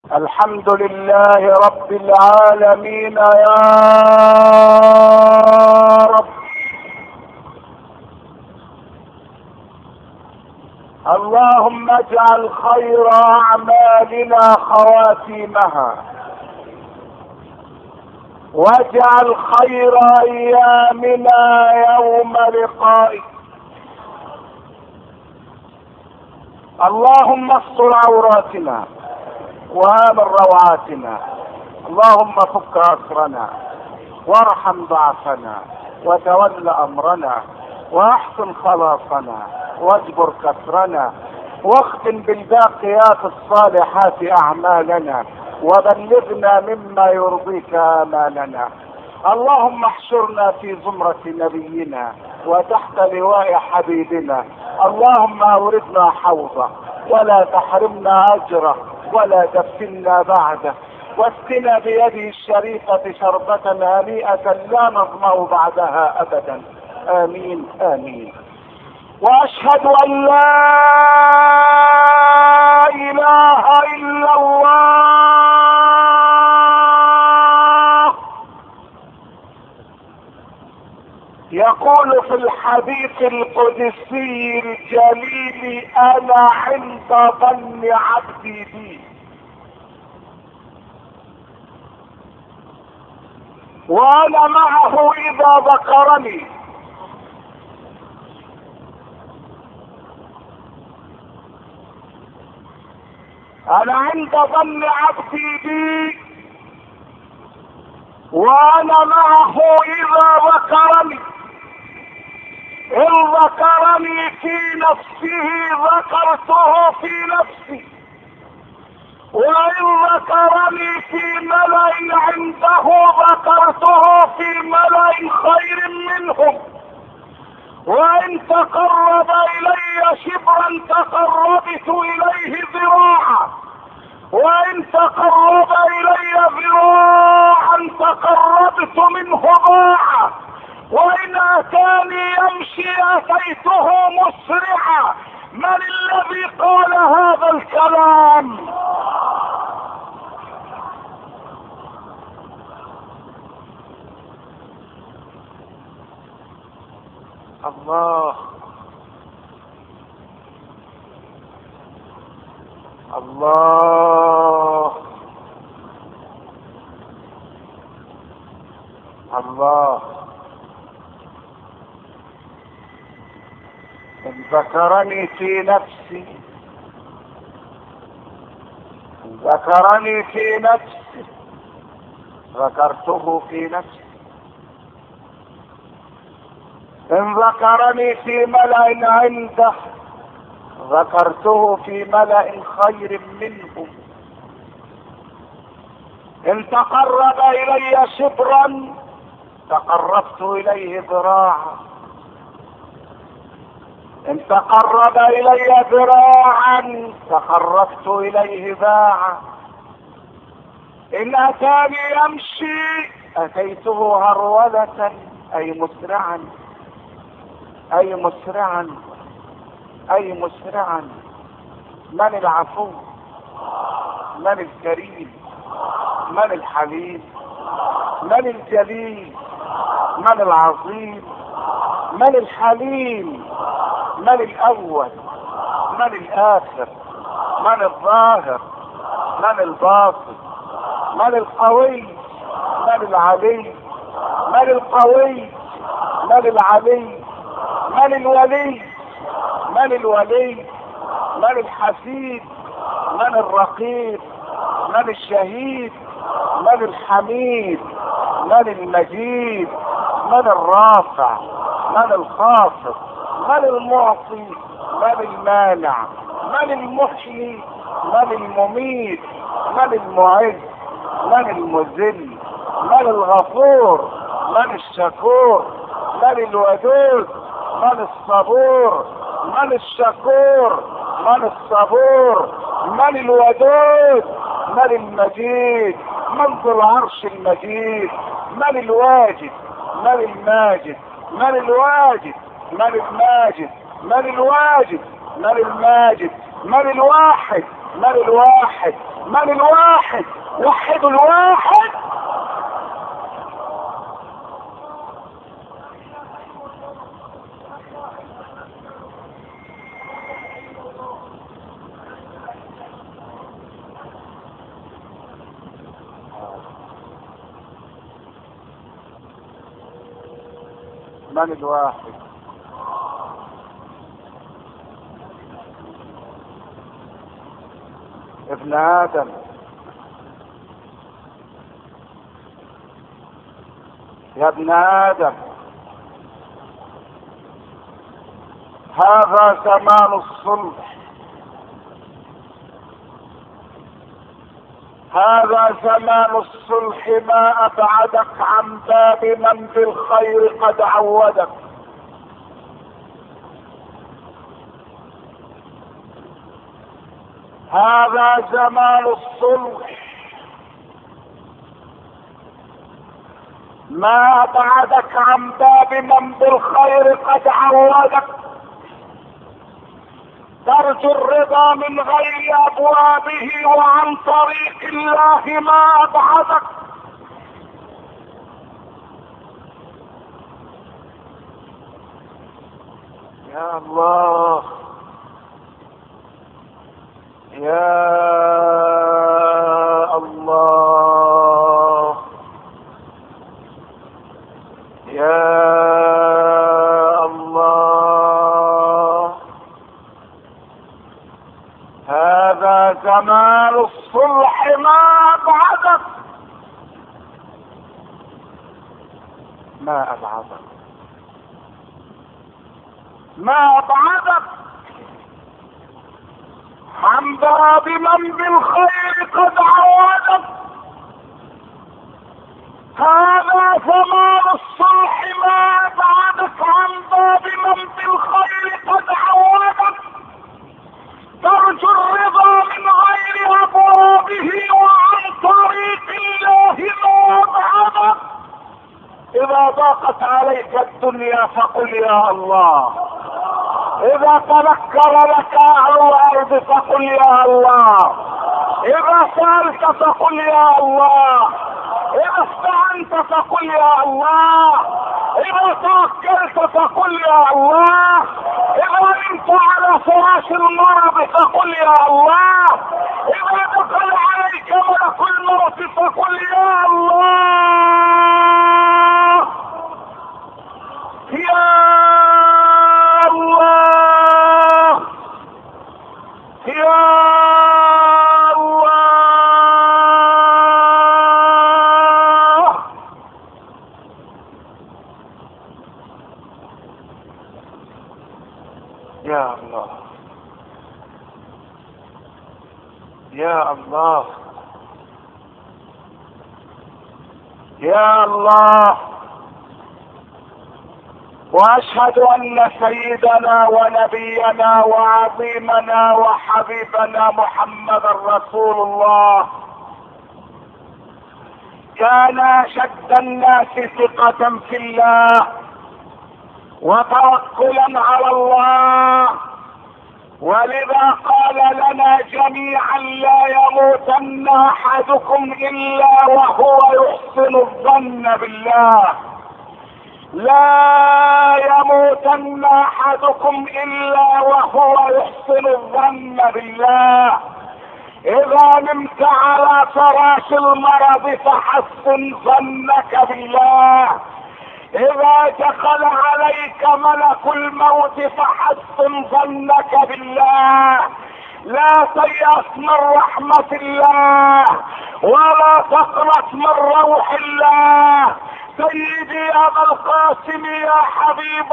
الحمد لله رب العالمين يا رب. اللهم اجعل خير اعمالنا خواتيمها، واجعل خير ايامنا يوم لقائك. اللهم استر عوراتنا وامن روعاتنا، اللهم فك اسرنا وارحم ضعفنا وتول امرنا واحسن خلاصنا واجبر كسرنا، واختم بالباقيات الصالحات اعمالنا، وبلغنا مما يرضيك امالنا. اللهم احشرنا في زمرة نبينا وتحت لواء حبيبنا. اللهم اوردنا حوضه ولا تحرمنا اجره ولا تفتنا بعده، واسقنا بيده الشريفة شربة هنيئة لا نظمأ بعدها ابدا. امين امين. واشهد ان لا اله الا الله. يقول في الحديث القدسي الجليل: انا عند ظن عبدي بي، وانا معه اذا ذكرني. انا عند ظن عبدي بي وانا معه اذا ذكرني. ان ذكرني في نفسه ذكرته في نفسي، وان ذكرني في ملأ عنده ذكرته في ملأ خير منهم. وان تقرب الي شبرا تقربت اليه ذراعا، وان تقرب الي ذراعا تقربت منه باعا، وان اتاني يمشي اتيته مسرعا. من الذي قال هذا الكلام؟ الله الله الله. ان ذكرني في نفسي، ان ذكرني في نفسي ذكرته في نفسي، ان ذكرني في ملأ عنده ذكرته في ملأ خير منه. ان تقرب الي شبرا تقربت اليه ذراعا، ان تقرب الي ذراعا تقربت اليه باعا، ان اتاني يمشي اتيته هرولة اي مسرعا اي مسرعا اي مسرعا. من العفو؟ من الكريم؟ من الحليم؟ من الجليل؟ من العظيم؟ من الحليم؟ من الاول؟ من الاخر؟ من الظاهر؟ من الباطن؟ من القوي؟ من العلي؟ من القوي؟ من العلي؟ من الولي؟ من الولي؟ من الحسيب؟ من الرقيب؟ من الشهيد؟ من الحميد؟ من المجيد؟ من الرافع؟ من الخافض؟ من المعطي؟ من المانع؟ من المحيي؟ من المميت؟ من المعز؟ من المذل؟ من الغفور؟ من الشكور؟ من الودود؟ من الصبور؟ من الشكور؟ من الصبور؟ من الودود؟ من المجيد؟ من ذو العرش المجيد؟ من الواجد؟ من الماجد؟ من الواجد؟ من الماجد؟ من الواجد؟ من الماجد؟ من الواحد؟ من الواحد؟ من الواحد؟ وحدوا الواحد. من الواحد؟ ابن آدم، يا ابن آدم، هذا زمان الصلح، هذا زمان الصلح، ما أبعدك عن باب من بالخير قد عودك. هذا زمان الصلح، ما أبعدك عن باب من بالخير قد عودك. ترجو الرضا من غير أبوابه وعن طريق الله ما أبعدك. يا الله، يا الله، يا الله، هذا زمان الصلح ما أبعدك، ما أبعدك، ما أبعدك عن باب من بالخير قد عودك. هذا زمان الصلح، ما أبعدك عن باب من بالخير قد عودك. ترجو الرضا من غير أبوابه وعن طريق الله ما أبعدك. إذا ضاقت عليك الدنيا فقل يا الله، إذا تذكر لك أهل الأرض فقل يا الله، إذا سألت فقل يا الله، إذا استعنت فقل يا الله، إذا توكلت فقل يا الله، إذا نمت على فراش المرض فقل يا الله، إذا دخل عليك ملك الموت فقل يا الله، يا الله، يا الله. يا الله، يا الله، يا الله. واشهد ان سيدنا ونبينا وعظيمنا وحبيبنا محمدا رسول الله كان اشد الناس ثقة في الله وتوكلا على الله، ولذا قال لنا جميعا لا يموتن احدكم الا وهو يحسن الظن بالله، لا يموتن احدكم الا وهو يحسن الظن بالله. اذا نمت على فراش المرض فحسن ظنك بالله، اذا دخل عليك ملك الموت فحسن ظنك بالله. لا تيأس من رحمة الله ولا تقنط من روح الله. سيدي ابا القاسم يا حبيب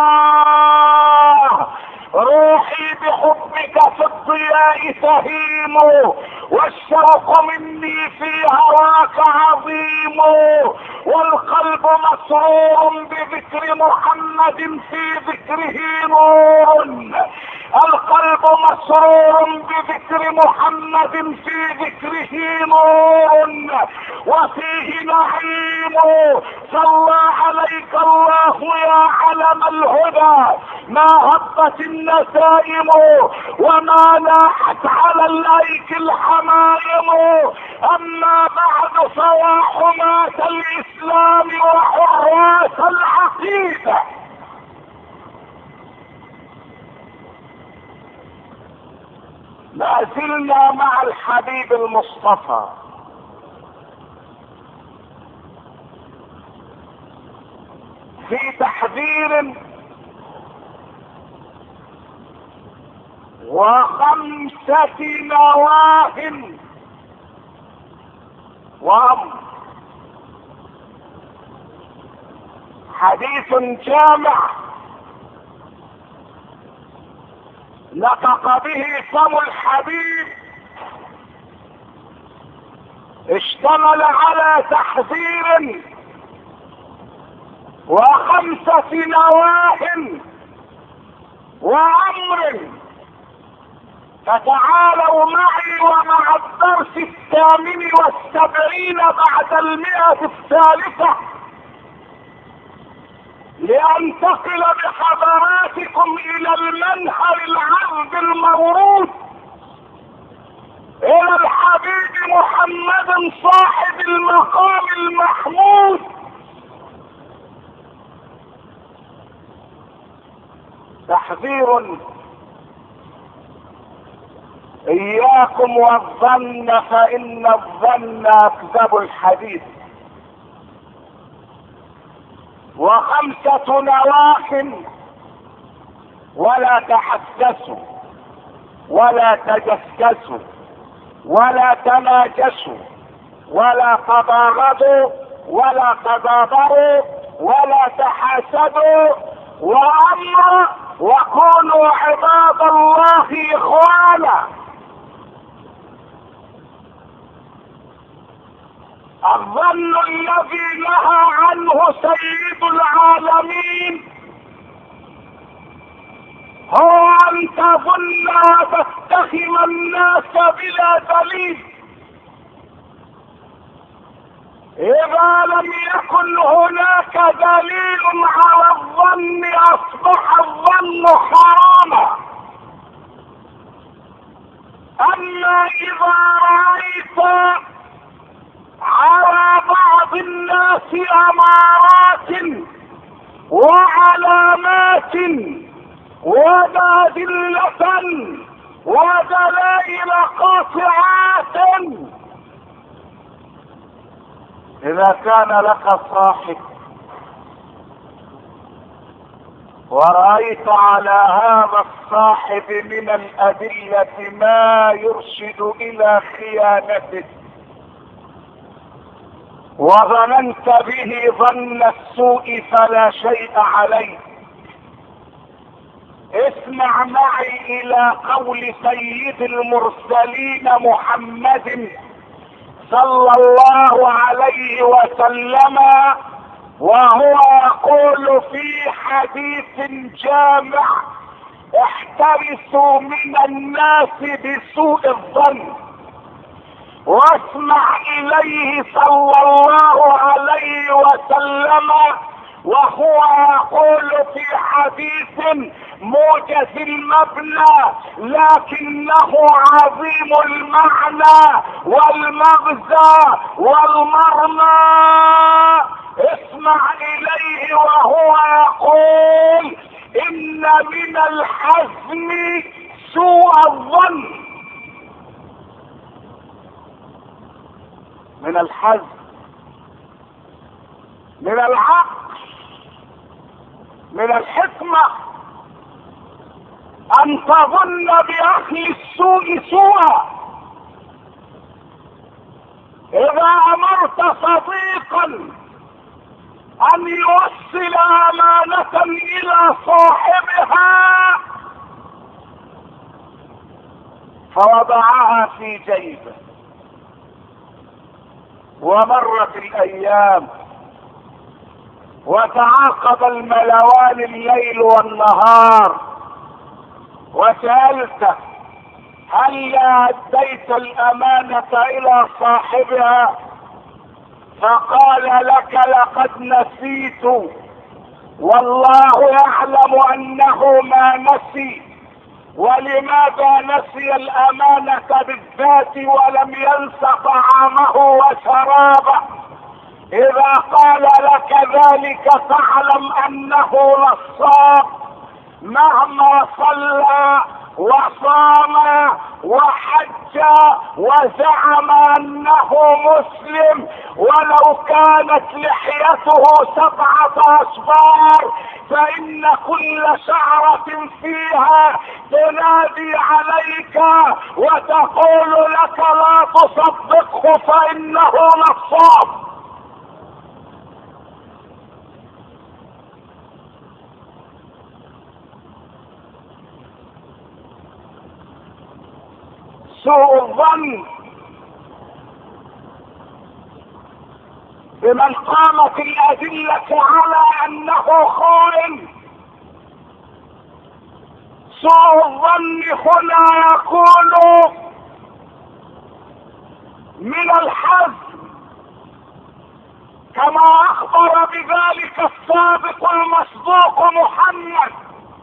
الله، روحي بحبك في الضياء تهيم، والشوق مني في هواك عظيم، والقلب مسرور بذكر محمد في ذكره نور. القلب مسرور بذكر محمد، في ذكره نور وفيه نعيم. صلى عليك الله يا علم الهدى، ما هبت النسائم وما لاحت على الايك الحمائم. اما بعد فيا حماة الاسلام وحراس العقيدة، ما زلنا مع الحبيب المصطفى في تحذير وخمسة نواه وأمر. حديث جامع نطق به فم الحبيب، اشتمل على تحذير وخمسة نواه وأمر. فتعالوا معي ومع الدرس 78 بعد 100 الثالثة لأنتقل بحضراتكم إلى المنهل العذب المورود، إلى الحبيب محمد صاحب المقام المحمود. تحذير: إياكم والظن فإن الظن أكذب الحديث. وخمسة نواه: ولا تحسسوا ولا تجسسوا ولا تناجسوا ولا تباغضوا ولا تدابروا ولا تحاسدوا. وأمر: وكونوا عباد الله إخوانا. الظن الذي نهى عنه سيد العالمين هو أن تظن وتتهم الناس بلا دليل. إذا لم يكن هناك دليل على الظن أصبح الظن حراما. أما إذا رأيت على بعض الناس أمارات وعلامات وأدلة ودلائل قاطعات، إذا كان لك صاحب ورأيت على هذا الصاحب من الأدلة ما يرشد إلى خيانته وظننت به ظن السوء فلا شيء عليه، اسمع معي إلى قول سيد المرسلين محمد صلى الله عليه وسلم وهو يقول في حديث جامع: احترسوا من الناس بسوء الظن. واسمع اليه صلى الله عليه وسلم وهو يقول في حديث موجز المبنى لكنه عظيم المعنى والمغزى والمرمى: اسمع اليه وهو يقول: ان من الحزم سوء الظن. من الحزم، من العقل، من الحكمة ان تظن باهل السوء سوءا. اذا امرت صديقا ان يوصل امانة الى صاحبها فوضعها في جيبه ومرت الايام وتعاقب الملوان الليل والنهار وسألته هل أديت الأمانة إلى صاحبها؟ فقال لك لقد نسيت، والله يعلم أنه ما نسي. ولماذا نسي الأمانة بالذات ولم ينس طعامه وشرابه؟ إذا قال لك ذلك فاعلم أنه نصاب، مهما صلى وصام وحج وزعم أنه مسلم، ولو كانت لحيته 7 أصفار، فإن كل شعرة فيها تنادي عليك وتقول لك لا تصدقه فإنه نصاب. سوء الظن بمن قامت الأدلة على أنه خائن. سوء الظن هنا يكون من الحزم، كما أخبر بذلك الصادق المصدوق محمد: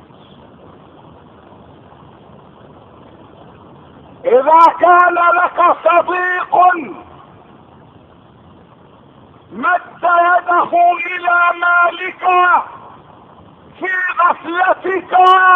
إذا كان لك صديق مد يده إلى مالك في غفلتك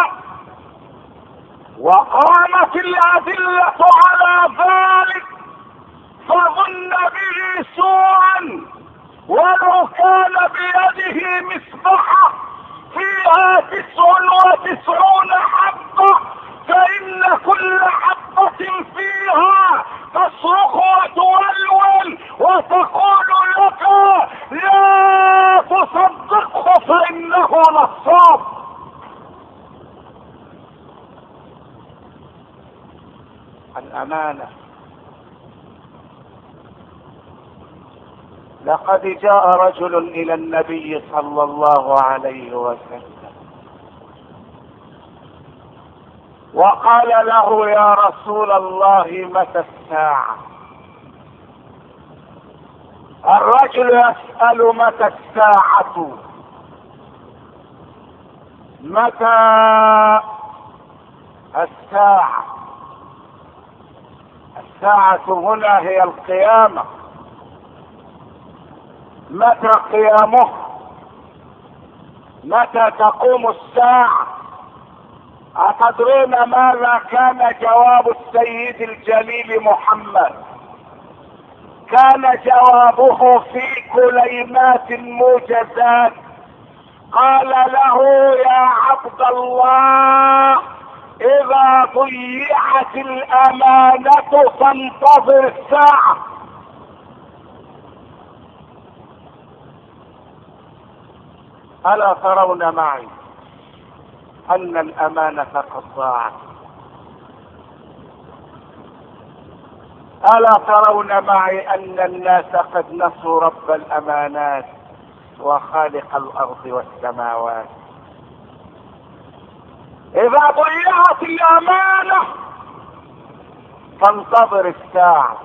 وقامت الأدلة على ذلك، فظن به سوءا ولو كان بيده مصباح فيها 99 حبة، فإن كل حبة فيها تصرخ وتولول وتقول لك لا تصدقه فإنه نصاب. الأمانة. لقد جاء رجل إلى النبي صلى الله عليه وسلم وقال له: يا رسول الله متى الساعة؟ الرجل يسأل متى الساعة؟ متى الساعة؟ الساعة هنا هي القيامة. متى قيامه؟ متى تقوم الساعة؟ أتدرون ماذا كان جواب السيد الجليل محمد؟ كان جوابه في كلمات موجزات. قال له: يا عبد الله، إذا ضيعت الأمانة فانتظر الساعة. ألا ترون معي أن الأمانة قد ضاعت؟ ألا ترون معي أن الناس قد نسوا رب الأمانات وخالق الأرض والسماوات؟ إذا ضيعت الأمانة فانتظر الساعة.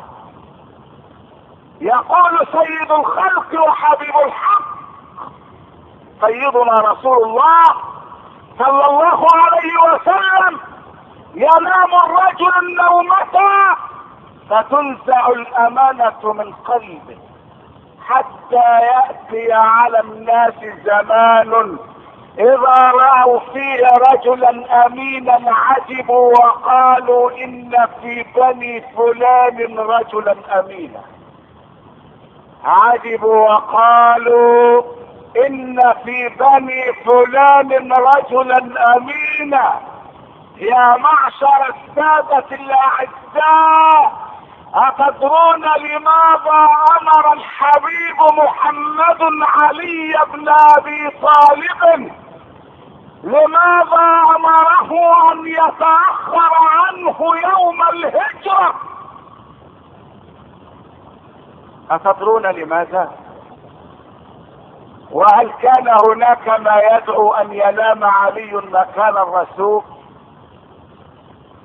يقول سيد الخلق وحبيب الحق سيدنا رسول الله صلى الله عليه وسلم: ينام الرجل النومة فتنزع الأمانة من قلبه حتى يأتي على الناس زمان إذا رأوا فيه رجلا أمينا عجبوا وقالوا: إن في بني فلان رجلا أمينا. عجبوا وقالوا: إن في بني فلان رجلا أمينا. يا معشر السادة الأعزاء، أتدرون لماذا أمر الحبيب محمد علي بن أبي طالب؟ لماذا أمره أن يتأخر عنه يوم الهجرة؟ أتدرون لماذا؟ وهل كان هناك ما يدعو أن ينام علي مكان الرسول؟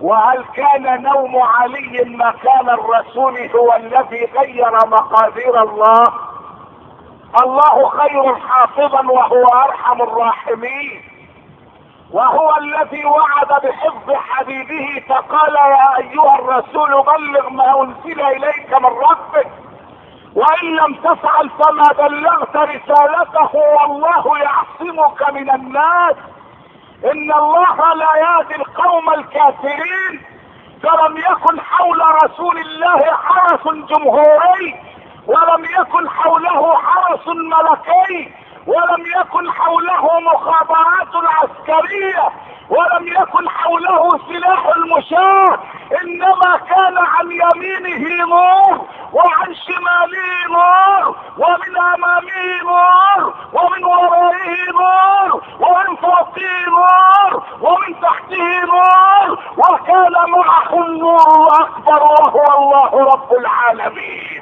وهل كان نوم علي مكان الرسول هو الذي غير مقادير الله؟ الله خير حافظا وهو ارحم الراحمين، وهو الذي وعد بحفظ حبيبه فقال يا ايها الرسول بلغ ما انزل اليك من ربك وان لم تفعل فما بلغت رسالته والله يعصمك من الناس ان الله لا يهدي القوم الكافرين. فلم يكن حول رسول الله حرس جمهوري، ولم يكن حوله حرس ملكي، ولم يكن حوله مخابرات عسكرية، ولم يكن حوله سلاح المشاة، انما كان عن يمينه نور وعن شماله نور ومن امامه نور ومن ورائه نور ومن فوقه نور ومن تحته نور، وكان معه النور الاكبر وهو الله رب العالمين.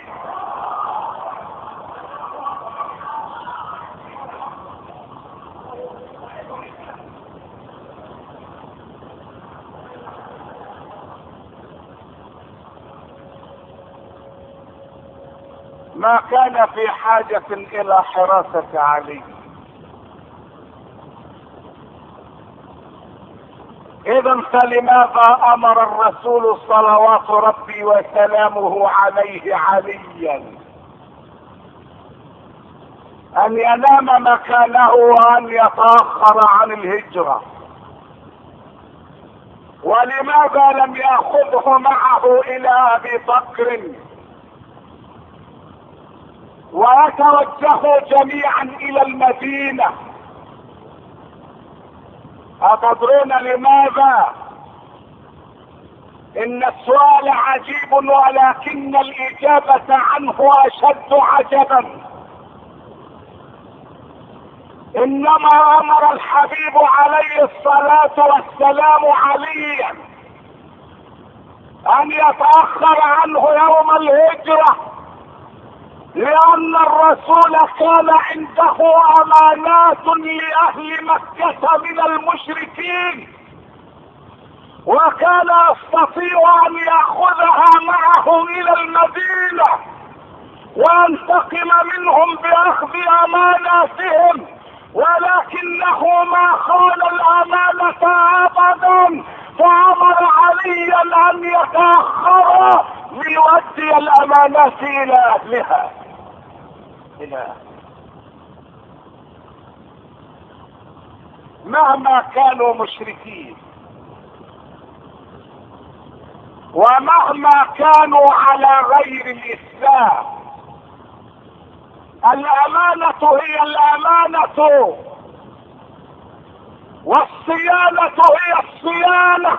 ما كان في حاجة الى حراسة علي. اذا فلماذا امر الرسول صلوات ربي وسلامه عليه عليا ان ينام مكانه وان يتأخر عن الهجرة؟ ولماذا لم يأخذه معه الى ابي بكر ويتوجهوا جميعا الى المدينة؟ أتدرون لماذا؟ ان السؤال عجيب ولكن الاجابة عنه اشد عجبا. انما امر الحبيب عليه الصلاة والسلام عليا ان يتأخر عنه يوم الهجرة لان الرسول كان عنده امانات لاهل مكة من المشركين، وكان يستطيع ان ياخذها معه الى المدينة وينتقم منهم باخذ اماناتهم، ولكنه ما خان الامانة ابدا، فامر عليا ان يتأخر ليؤدي الامانات الى اهلها. مهما كانوا مشركين ومهما كانوا على غير الاسلام، الامانة هي الامانة والصيانة هي الصيانة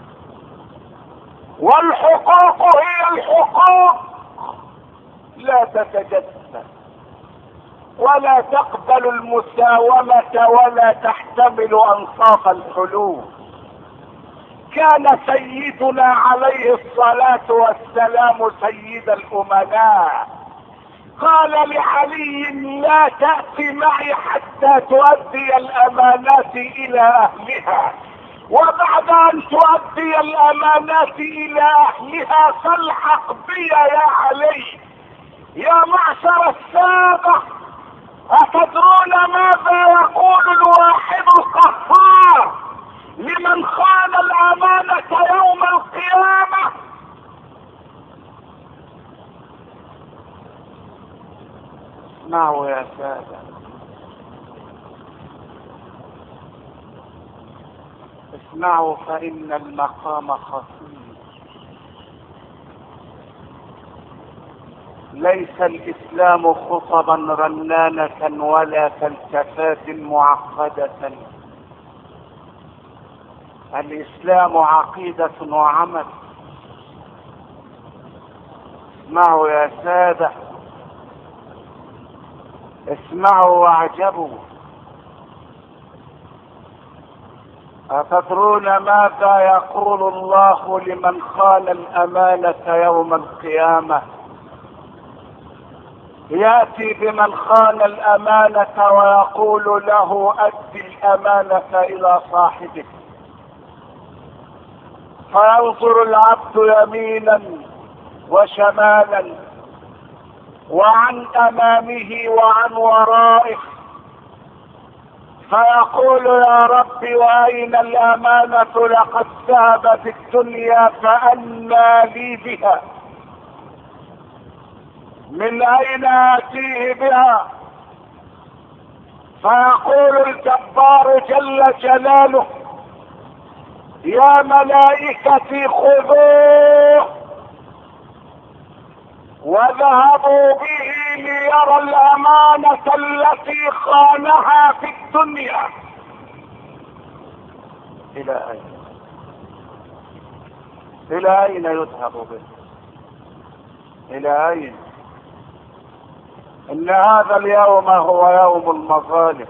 والحقوق هي الحقوق، لا تتجسس ولا تقبل المساومة ولا تحتمل انصاف الحلول. كان سيدنا عليه الصلاة والسلام سيد الامناء، قال لعلي لا تأتي معي حتى تؤدي الامانات الى اهلها، وبعد ان تؤدي الامانات الى اهلها فالحق بي يا علي. يا معشر السادة، اتدرون ماذا يقول الواحد القهار لمن خان الامانة يوم القيامة؟ اسمعوا يا سادة، اسمعوا فإن المقام خطير. ليس الإسلام خطبا رنانة ولا فلسفات معقدة، الإسلام عقيدة وعمل. اسمعوا يا سادة، اسمعوا واعجبوا. أتدرون ماذا يقول الله لمن خان الأمانة يوم القيامة؟ يأتي بمن خان الأمانة ويقول له أد الأمانة إلى صاحبك، فينظر العبد يمينا وشمالا وعن امامه وعن ورائه، فيقول يا رب واين الامانة؟ لقد ذهبت الدنيا فأنى لي بها، من اين اتيه بها؟ فيقول الجبار جل جلاله يا ملائكتي خذوه وذهبوا به ليرى الامانة التي خانها في الدنيا. الى اين؟ الى اين يذهب به؟ الى اين؟ ان هذا اليوم هو يوم المظالم،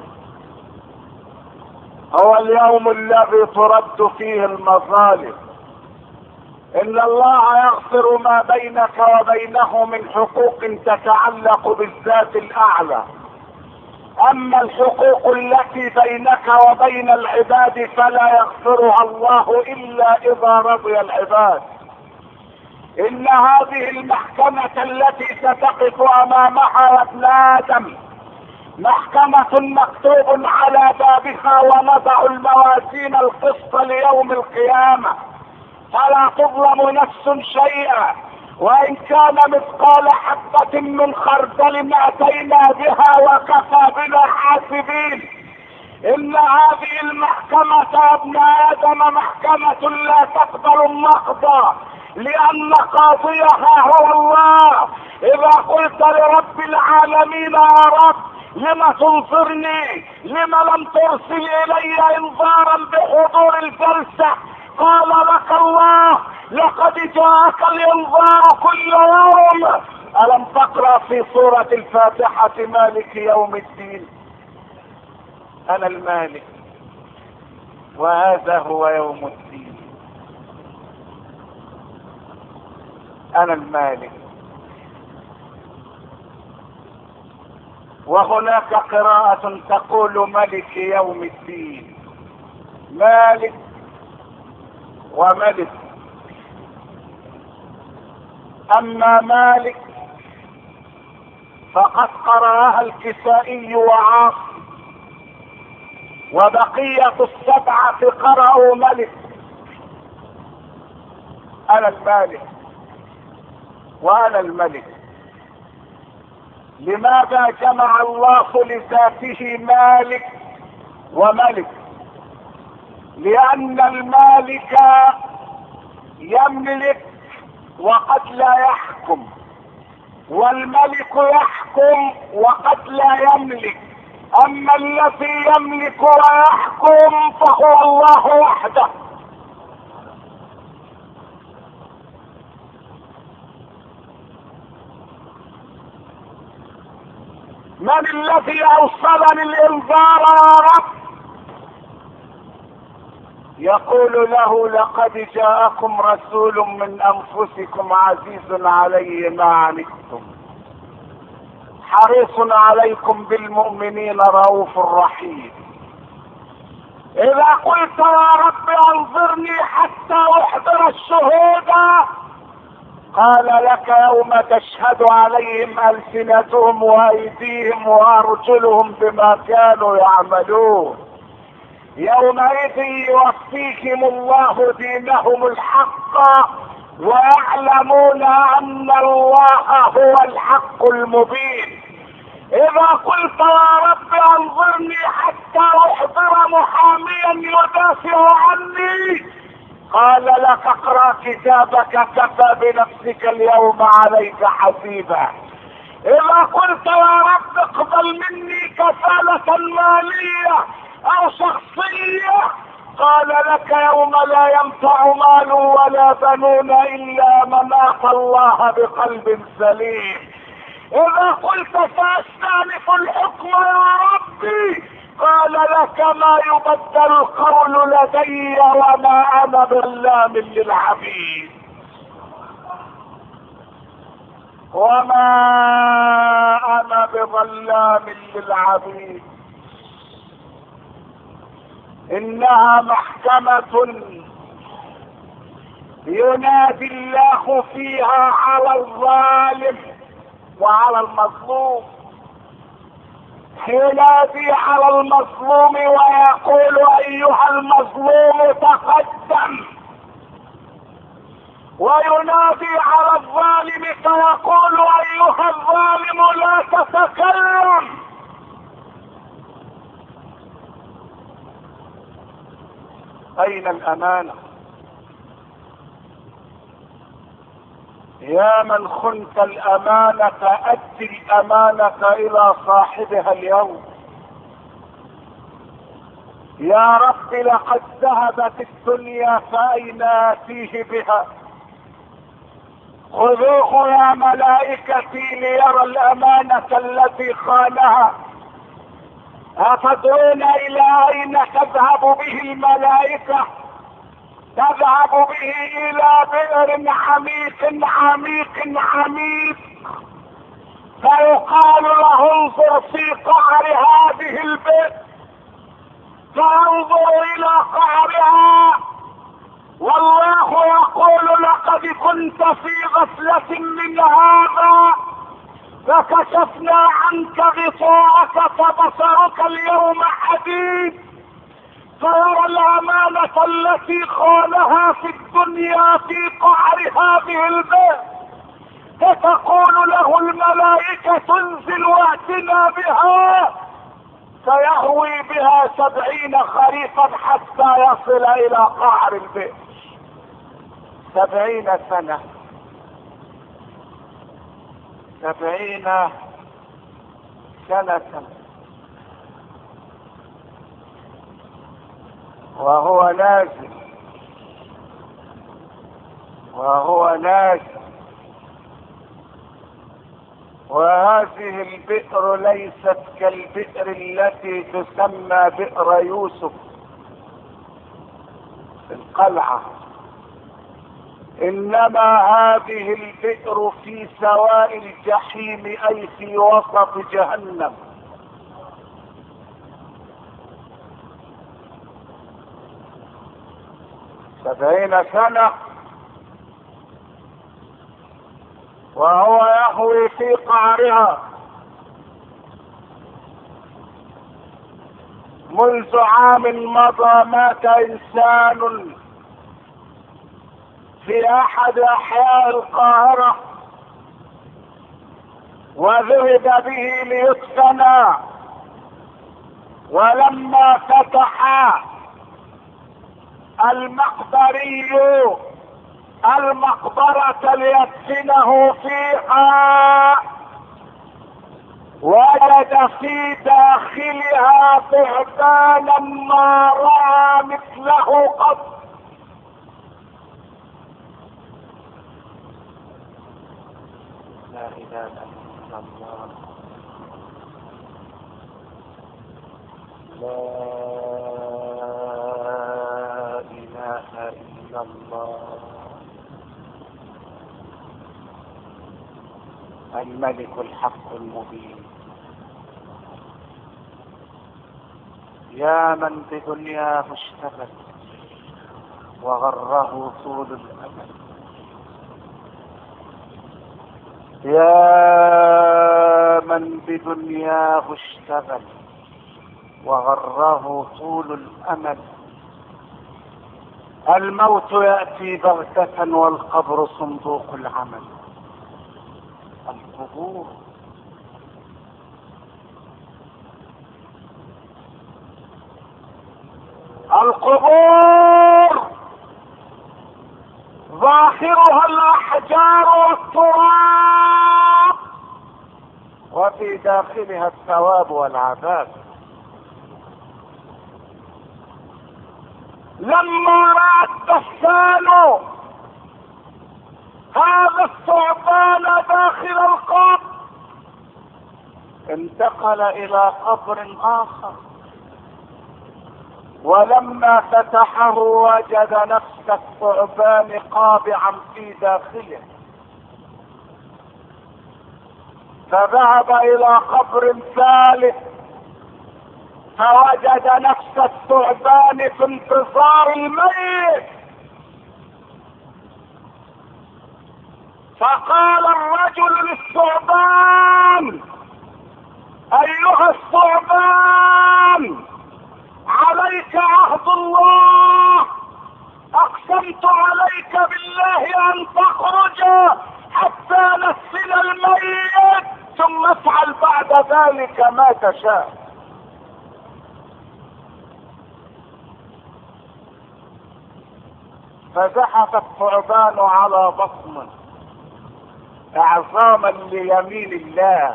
هو اليوم الذي ترد فيه المظالم. ان الله يغفر ما بينك وبينه من حقوق تتعلق بالذات الاعلى، اما الحقوق التي بينك وبين العباد فلا يغفرها الله الا اذا رضي العباد. ان هذه المحكمة التي ستقف امامها يا ابن ادم محكمة مكتوب على بابها ونضع الموازين القسط ليوم القيامة، فلا تظلم نفس شيئا، وان كان مثقال حبة من خردل اتينا بها وكفى بنا حاسبين. ان هذه المحكمة يا ابن ادم محكمة لا تقبل النقض، لان قاضيها هو الله. اذا قلت لرب العالمين يا رب لم تنصرني، لم لم ترسل الي انذارا بحضور الجلسة، قال لك الله لقد جاءك الانذار كل يوم. الم تقرأ في سورة الفاتحة مالك يوم الدين؟ انا المالك وهذا هو يوم الدين. انا المالك. وهناك قراءة تقول ملك يوم الدين، مالك وملك. اما مالك فقد قرأها الكسائي وعاصم، وبقية السبعة قرأوا ملك. انا المالك وانا الملك. لماذا جمع الله لذاته مالك وملك؟ لان المالك يملك وقد لا يحكم، والملك يحكم وقد لا يملك. اما الذي يملك ويحكم فهو الله وحده. من الذي اوصلني الانذار يا رب؟ يقول له لقد جاءكم رسول من انفسكم عزيز عليه ما عنتم حريص عليكم بالمؤمنين رؤوف رحيم. اذا قلت يا رب انظرني حتى احضر الشهود، قال لك يوم تشهد عليهم ألسنتهم وأيديهم وأرجلهم بما كانوا يعملون، يومئذ يوفيهم الله دينهم الحق ويعلمون أن الله هو الحق المبين. إذا قلت يا رب انظرني حتى أحضر محاميا يدافع عني، قال لك اقرأ كتابك كفى بنفسك اليوم عليك حسيبا. اذا قلت يا رب اقبل مني كفالة مالية او شخصية، قال لك يوم لا ينفع مال ولا بنون الا من اتى الله بقلب سليم. اذا قلت ساستأنف الحكم يا ربي، قال لك ما يبدل القول لدي وما انا بظلام للعبيد. وما انا بظلام للعبيد. انها محكمة ينادي الله فيها على الظالم وعلى المظلوم. ينادي على المظلوم ويقول ايها المظلوم تقدم، وينادي على الظالم فيقول ايها الظالم لا تتكلم. اين الامانة؟ يا من خنت الامانة ادي الامانة الى صاحبها اليوم. يا رب لقد ذهبت الدنيا فاين اتيه بها؟ خذوه يا ملائكتي ليرى الامانة التي خانها. أتدرون إلى أين تذهب به الملائكة؟ تذهب به إلى بئر عميق عميق عميق، فيقال له انظر في قعر هذه البئر، فانظر إلى قعرها، والله يقول لقد كنت في غفلة من هذا فكشفنا عنك غطاءك فبصرك اليوم حديد. فيرى الأمانة التي خانها في الدنيا في قعر هذه البئر، فتقول له الملائكة انزل واتنا بها، فيهوي بها 70 خريفا حتى يصل إلى قعر البئر. 70 سنة، 70 سنة، وهو نازل وهو نازل. وهذه البئر ليست كالبئر التي تسمى بئر يوسف في القلعة، انما هذه البئر في سواء الجحيم اي في وسط جهنم. سبعين سنة وهو يهوي في قعرها. منذ عام مضى مات انسان في احد احياء القاهرة وذهب به ليدفن، ولما فتح المقبري المقبرة ليدفنه فيها وجد في داخلها ثعبانا ما رأى مثله قط. لا اله الا الله، لا اله الا الله. الملك الحق المبين. يا من بدنياه اشتغل وغره طول الامل، يا من بدنياه اشتغل وغره طول الامل. الموت يأتي بغتة والقبر صندوق العمل. القبور القبور ظاهرها الاحجار والتراب، وفي داخلها الثواب والعذاب. لما رأى الدسان هذا الثعبان داخل القبر انتقل الى قبر اخر، ولما فتحه وجد نفس الثعبان قابعا في داخله، فذهب الى قبر ثالث فوجد نفس الثعبان في انتظار الميت، فقال الرجل للثعبان: ايها الثعبان، عليك عهد الله، اقسمت عليك بالله ان تخرج حتى نغسل الميت ثم افعل بعد ذلك ما تشاء. فزحف الثعبان على بطنه اعظاما ليمين الله،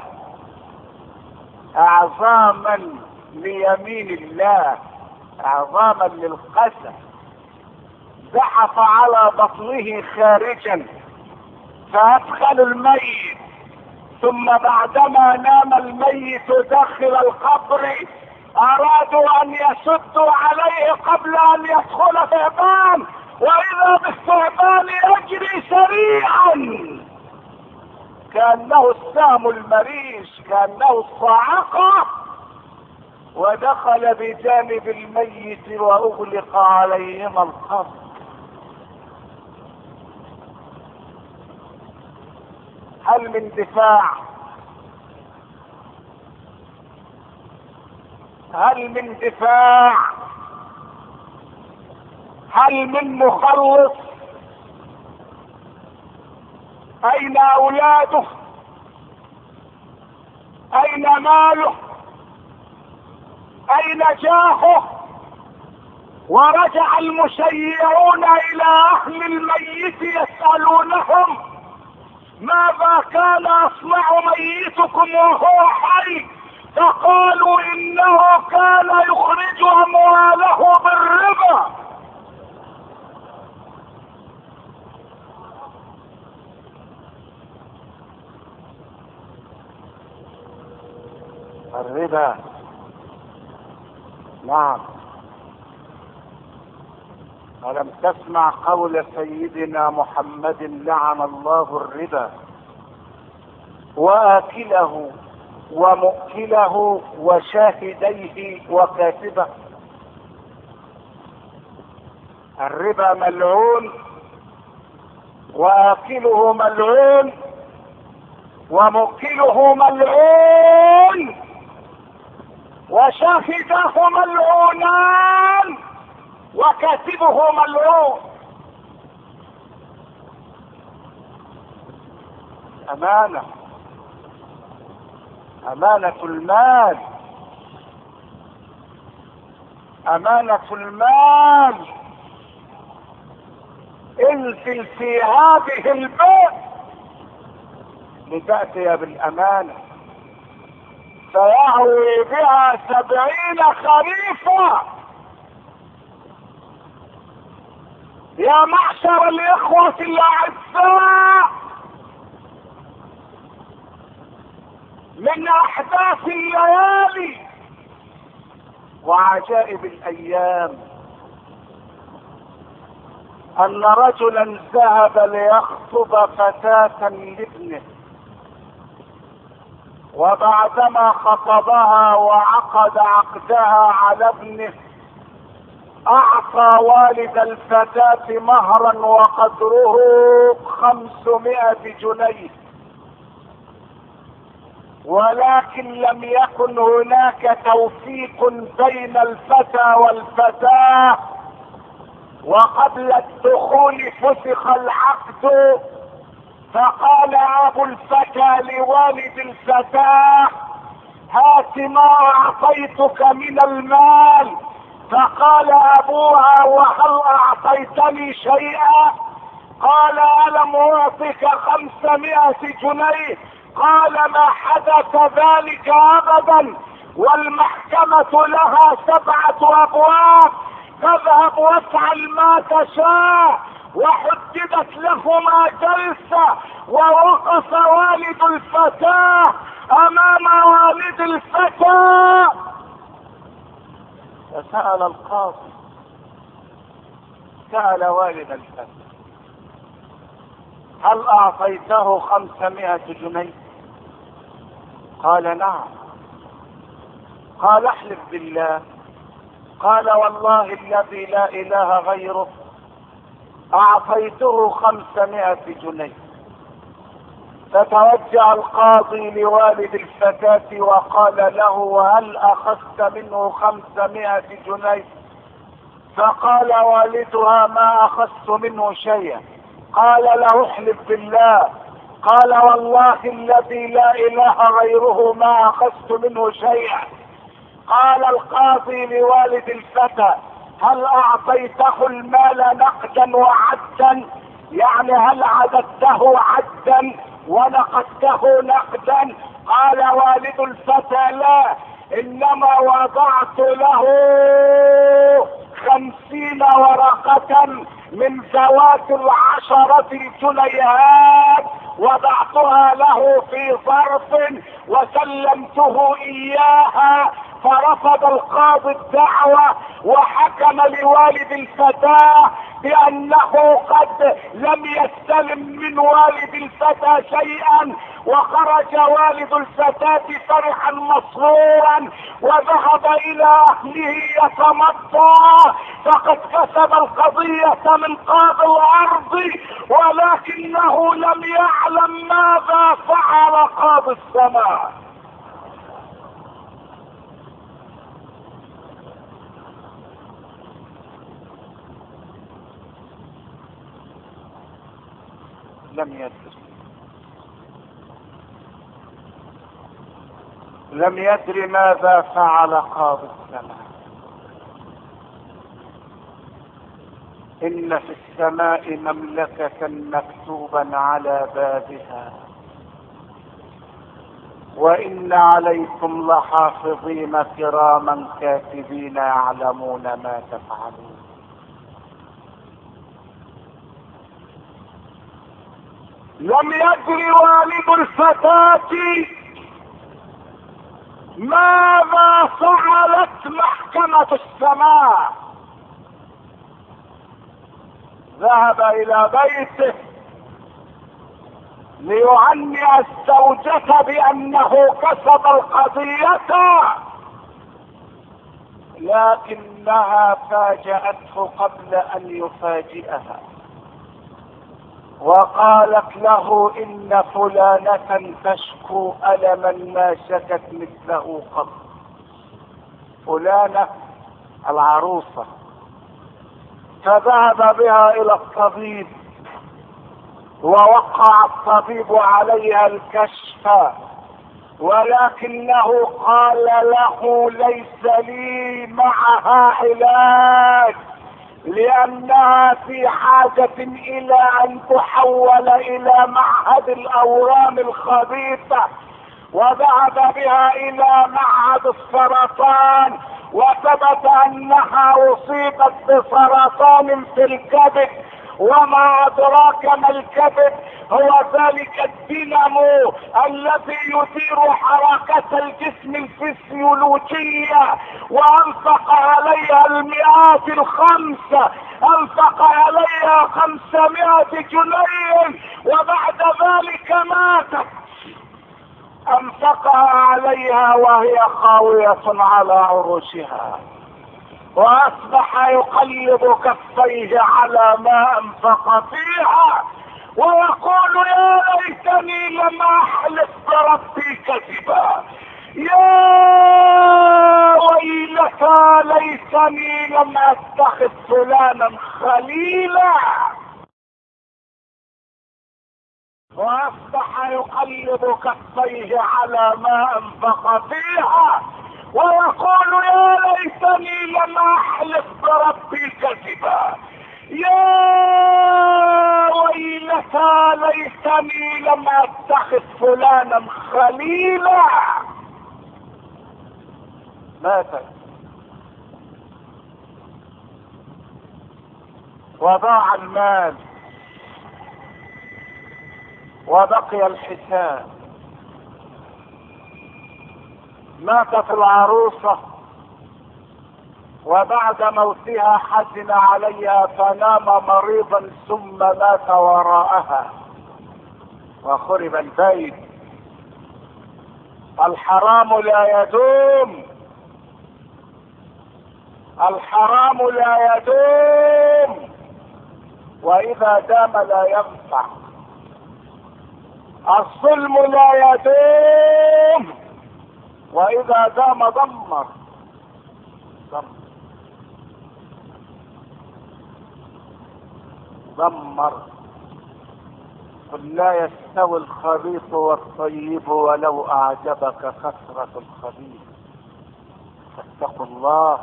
اعظاما ليمين الله، اعظاما للقسم. زحف على بطنه خارجا فادخلوا الميت، ثم بعدما نام الميت داخل القبر ارادوا ان يسدوا عليه قبل ان يدخل ثعبان، واذا بالثعبان يجري سريعا كانه السهم المريش، كانه الصاعقه، ودخل بجانب الميت واغلق عليهما القبر. هل من دفاع؟ هل من دفاع؟ هل من مخلص؟ اين اولاده؟ اين ماله؟ اين جاهه؟ ورجع المشيعون الى اهل الميت يسألونهم: ماذا كان يصنع ميتكم وهو حي؟ فقالوا انه كان يخرج امواله بالربا. الربا، نعم. ألم تسمع قول سيدنا محمد: لعن الله الربا وآكله ومؤكله وشاهديه وكاتبه. الربا ملعون، وآكله ملعون، ومؤكله ملعون، وشاهداه ملعونان، وكاتبه ملعون. أمانة، أمانة المال، أمانة المال. انزل في هذه البيت لتأتي بالأمانة فيهوي بها 70 خريفا. يا معشر الإخوة الأعزاء، من أحداث الليالي وعجائب الأيام أن رجلا ذهب ليخطب فتاة لابنه، وبعدما خطبها وعقد عقدها على ابنه اعطى والد الفتاة مهرا وقدره 500 جنيه، ولكن لم يكن هناك توفيق بين الفتى والفتاة، وقبل الدخول فسخ العقد. فقال ابو الفتى لوالد الفتاة: هات ما اعطيتك من المال. فقال ابوها: وهل اعطيتني شيئا؟ قال: الم اعطك 500 جنيه؟ قال: ما حدث ذلك ابدا، والمحكمة لها 7 ابواب، فاذهب وافعل ما تشاء. وحددت لهما جلسة، ووقف والد الفتاة امام والد الفتاة، فسأل القاضي، سأل والد الفتاة: هل اعطيته 500 جنيه؟ قال: نعم. قال: احلف بالله. قال: والله الذي لا اله غيره اعطيته 500 جنيه. فتوجه القاضي لوالد الفتاة وقال له: هل اخذت منه 500 جنيه؟ فقال والدها: ما اخذت منه شيئا. قال له: احلف بالله. قال: والله الذي لا اله غيره ما اخذت منه شيئا. قال القاضي لوالد الفتى: هل اعطيته المال نقدا وعدا؟ يعني هل عددته عدا ونقدته نقدا؟ قال والد الفتى: لا، انما وضعت له 50 ورقة من ذوات 10 جنيهات، وضعتها له في ظرف وسلمته اياها. فرفض القاضي الدعوة وحكم لوالد الفتاة بانه قد لم يستلم من والد الفتاة شيئا. وخرج والد الفتاة فرحا مسرورا وذهب الى اهله يتمطى، فقد كسب القضية من قاضي الارض، ولكنه لم يعلم ماذا فعل قاضي السماء. لم يدري ماذا فعل قاضي السماء. إن في السماء مملكة مكتوبا على بابها: وإن عليكم لحافظين كراما كاتبين يعلمون ما تفعلون. لم يدري والد الفتاة ماذا فعلت محكمة السماء. ذهب الى بيته ليعني الزوجة بانه كسب القضية، لكنها فاجأته قبل ان يفاجئها وقالت له: ان فلانة تشكو ألما ما شكت مثله قط. فلانة العروسة. فذهب بها الى الطبيب ووقع الطبيب عليها الكشف، ولكنه قال له: ليس لي معها علاج، لانها في حاجة الى ان تحول الى معهد الاورام الخبيثة. وذهب بها الى معهد السرطان وثبت انها اصيبت بسرطان في الكبد. وما ادراك ما الكبد؟ هو ذلك الدينامو الذي يدير حركة الجسم الفسيولوجية. وانفق عليها 105، انفق عليها 500 جنيه، وبعد ذلك ماتت. انفقها عليها وهي خاوية على عروشها، واصبح يقلب كفيه على ما انفق فيها ويقول: يا ليتني لم احلف بربي كذبا، يا ويلتى ليتني لم اتخذ فلانا خليلا. واصبح يقلب كفيه على ما انفق فيها ويقول: يا ليتني لم احلف بربي كذبا، يا ويلتى ليتني لم اتخذ فلانا خليلا. ماتت وضاع المال وبقي الحساب. ماتت العروسة، وبعد موتها حزن عليها فنام مريضا ثم مات وراءها وخرب البيت. الحرام لا يدوم، الحرام لا يدوم، واذا دام لا ينفع. الظلم لا يدوم، واذا دام دمر. دمر. قل لا يستوي الخبيث والطيب ولو اعجبك كثرة الخبيث. فاتقوا الله،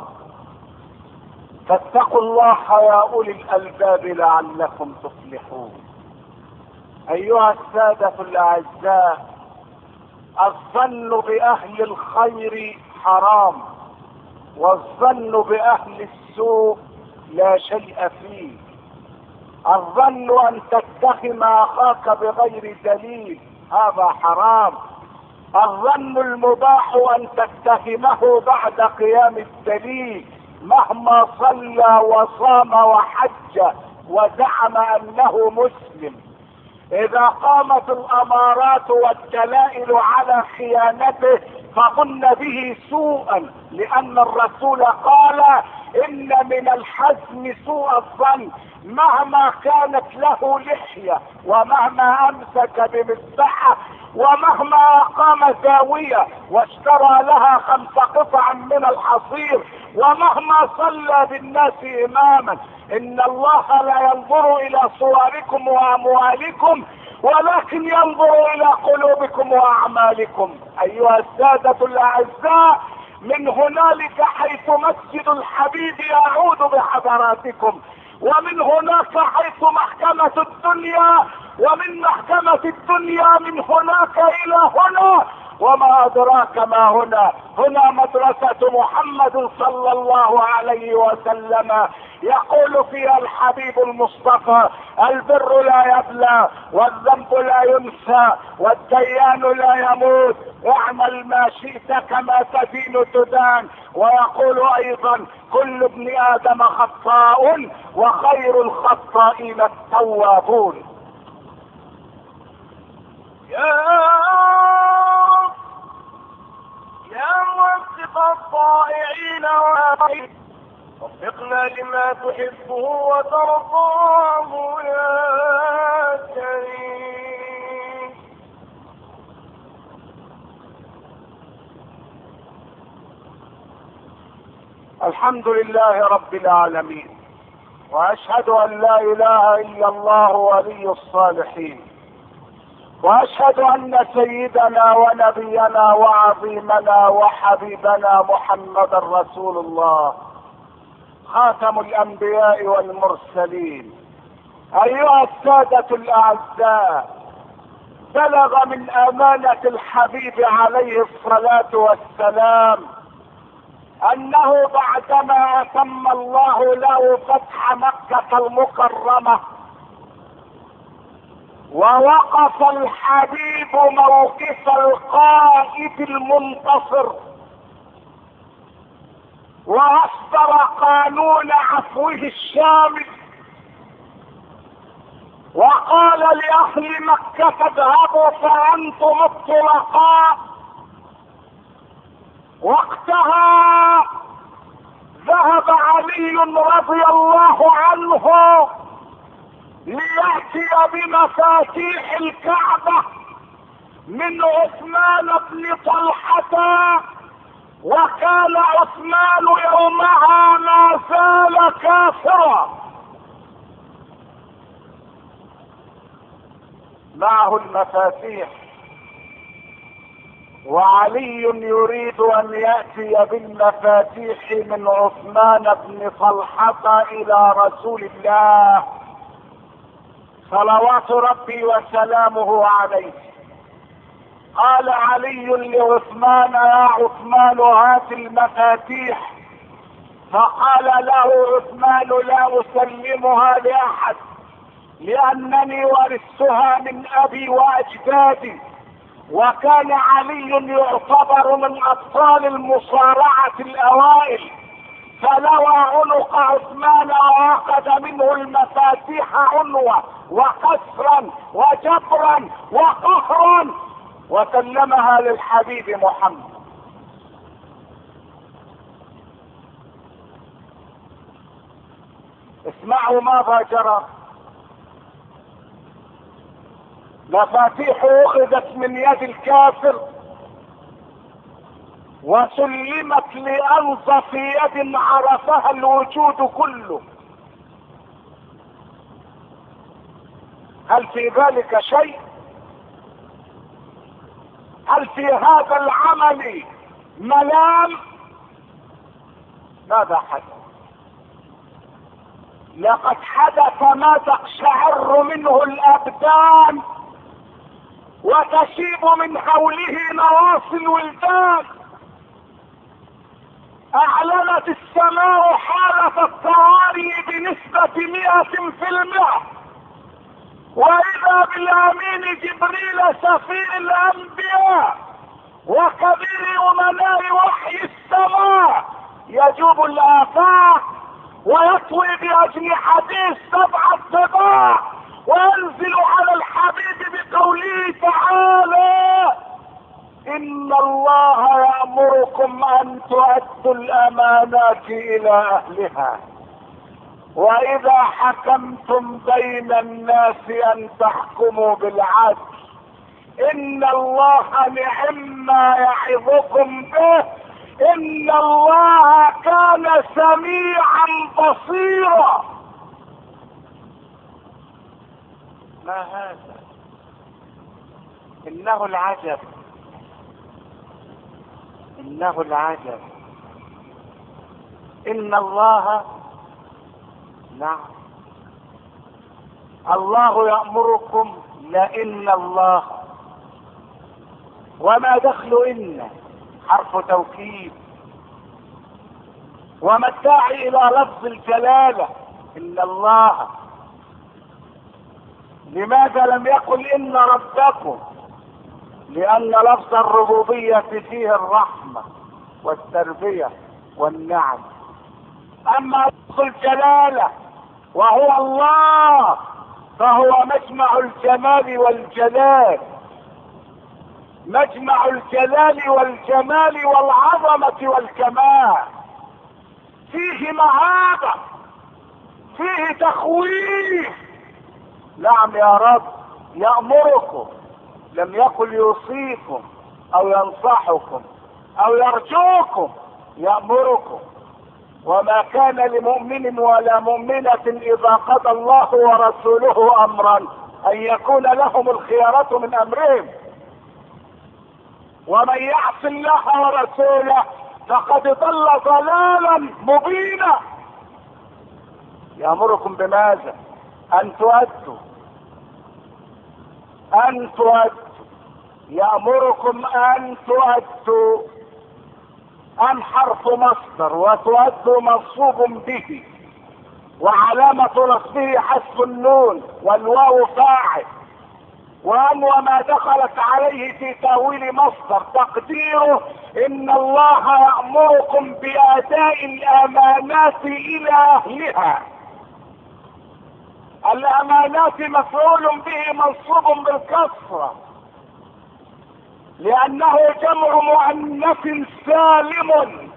فاتقوا الله يا اولي الالباب لعلكم تفلحون. ايها السادة الاعزاء، الظن باهل الخير حرام، والظن باهل السوء لا شيء فيه. الظن ان تتهم اخاك بغير دليل هذا حرام. الظن المباح ان تتهمه بعد قيام الدليل، مهما صلى وصام وحج وزعم انه مسلم. اذا قامت الامارات والدلائل على خيانته فظن به سوءا، لان الرسول قال ان من الحزم سوء الظن، مهما كانت له لحية، ومهما امسك بمسبحة، ومهما اقام زاوية واشترى لها 5 قطع من الحصير، ومهما صلى بالناس اماما. ان الله لا ينظر الى صوركم واموالكم، ولكن ينظر الى قلوبكم واعمالكم. ايها السادة الاعزاء، من هنالك حيث مسجد الحبيب يعود بحضراتكم، ومن هناك حيث محكمة الدنيا، ومن محكمة الدنيا من هناك الى هنا، وما ادراك ما هنا. هنا مدرسة محمد صلى الله عليه وسلم، يقول فيها الحبيب المصطفى: البر لا يبلى، والذنب لا ينسى، والديان لا يموت، اعمل ما شئت كما تدين تدان. ويقول ايضا: كل ابن ادم خطاء، وخير الخطائين التوابون. يا موفق الطائعين وفقنا لما تحبه وترضاه يا كريم. الحمد لله رب العالمين، واشهد ان لا اله الا الله ولي الصالحين، واشهد ان سيدنا ونبينا وعظيمنا وحبيبنا محمد رسول الله، خاتم الانبياء والمرسلين. ايها السادة الاعزاء، بلغ من امانة الحبيب عليه الصلاة والسلام انه بعدما اتم الله له فتح مكة المكرمة، ووقف الحبيب موقف القائد المنتصر، واصدر قانون عفوه الشامل، وقال لاهل مكة: اذهبوا فانتم الطلقاء. وقتها ذهب علي رضي الله عنه ليأتي بمفاتيح الكعبة من عثمان بن طلحة، وكان عثمان يومها ما زال كافرا. معه المفاتيح، وعلي يريد ان يأتي بالمفاتيح من عثمان بن طلحة الى رسول الله صلوات ربي وسلامه عليه. قال علي لعثمان: يا عثمان هات المفاتيح. فقال له عثمان: لا اسلمها لاحد، لانني ورثتها من ابي واجدادي. وكان علي يعتبر من ابطال المصارعة الاوائل، فلوى عنق عثمان واخذ منه المفاتيح عنوة وكسرا وجبرا وقهرا، وسلمها للحبيب محمد. اسمعوا ماذا جرى. مفاتيح اخذت من يد الكافر وسلمت لانظف يد عرفها الوجود كله. هل في ذلك شيء؟ هل في هذا العمل ملام؟ ماذا حدث؟ لقد حدث ما تقشعر منه الابدان وتشيب من حوله نواصي الولدان. اعلنت السماء حالة الطوارئ بنسبة 100%، واذا بالامين جبريل سفير الانبياء وكبير امناء وحي السماء يجوب الافاق ويطوي باجنحته 7 الضباع وينزل على الحبيب بقوله تعالى: ان الله يأمركم ان تؤدوا الامانات الى اهلها واذا حكمتم بين الناس ان تحكموا بالعدل ان الله نعم ما يعظكم به ان الله كان سميعا بصيرا. ما هذا؟ انه العجب، انه العجب. ان الله، نعم، الله يأمركم، لان الله، وما دخل ان حرف توكيد، وما الداعي الى لفظ الجلالة ان الله؟ لماذا لم يقل ان ربكم؟ لان لفظ الربوبية فيه الرحمة والتربية والنعم. اما لفظ الجلالة وهو الله فهو مجمع الجمال والجلال، مجمع الجلال والجمال والعظمة والكمال، فيه مهابة، فيه تخويف. نعم يا رب يأمركم، لم يقل يوصيكم او ينصحكم او يرجوكم، يأمركم. وما كان لمؤمن ولا مؤمنة اذا قضى الله ورسوله امرا ان يكون لهم الخيارة من امرهم، ومن يعص الله ورسوله فقد ضل ضلالا مبينا. يأمركم بماذا؟ ان تؤدوا، ان تؤدوا، يأمركم ان تؤدوا. ان حرف مصدر وتؤدوا منصوب به وعلامة نصبه حذف النون والواو فاعل، وان وما دخلت عليه في تأويل مصدر تقديره ان الله يأمركم بأداء الامانات الى اهلها. الامانات مفعول به منصوب بالكسرة لانه جمع مؤنث سالم.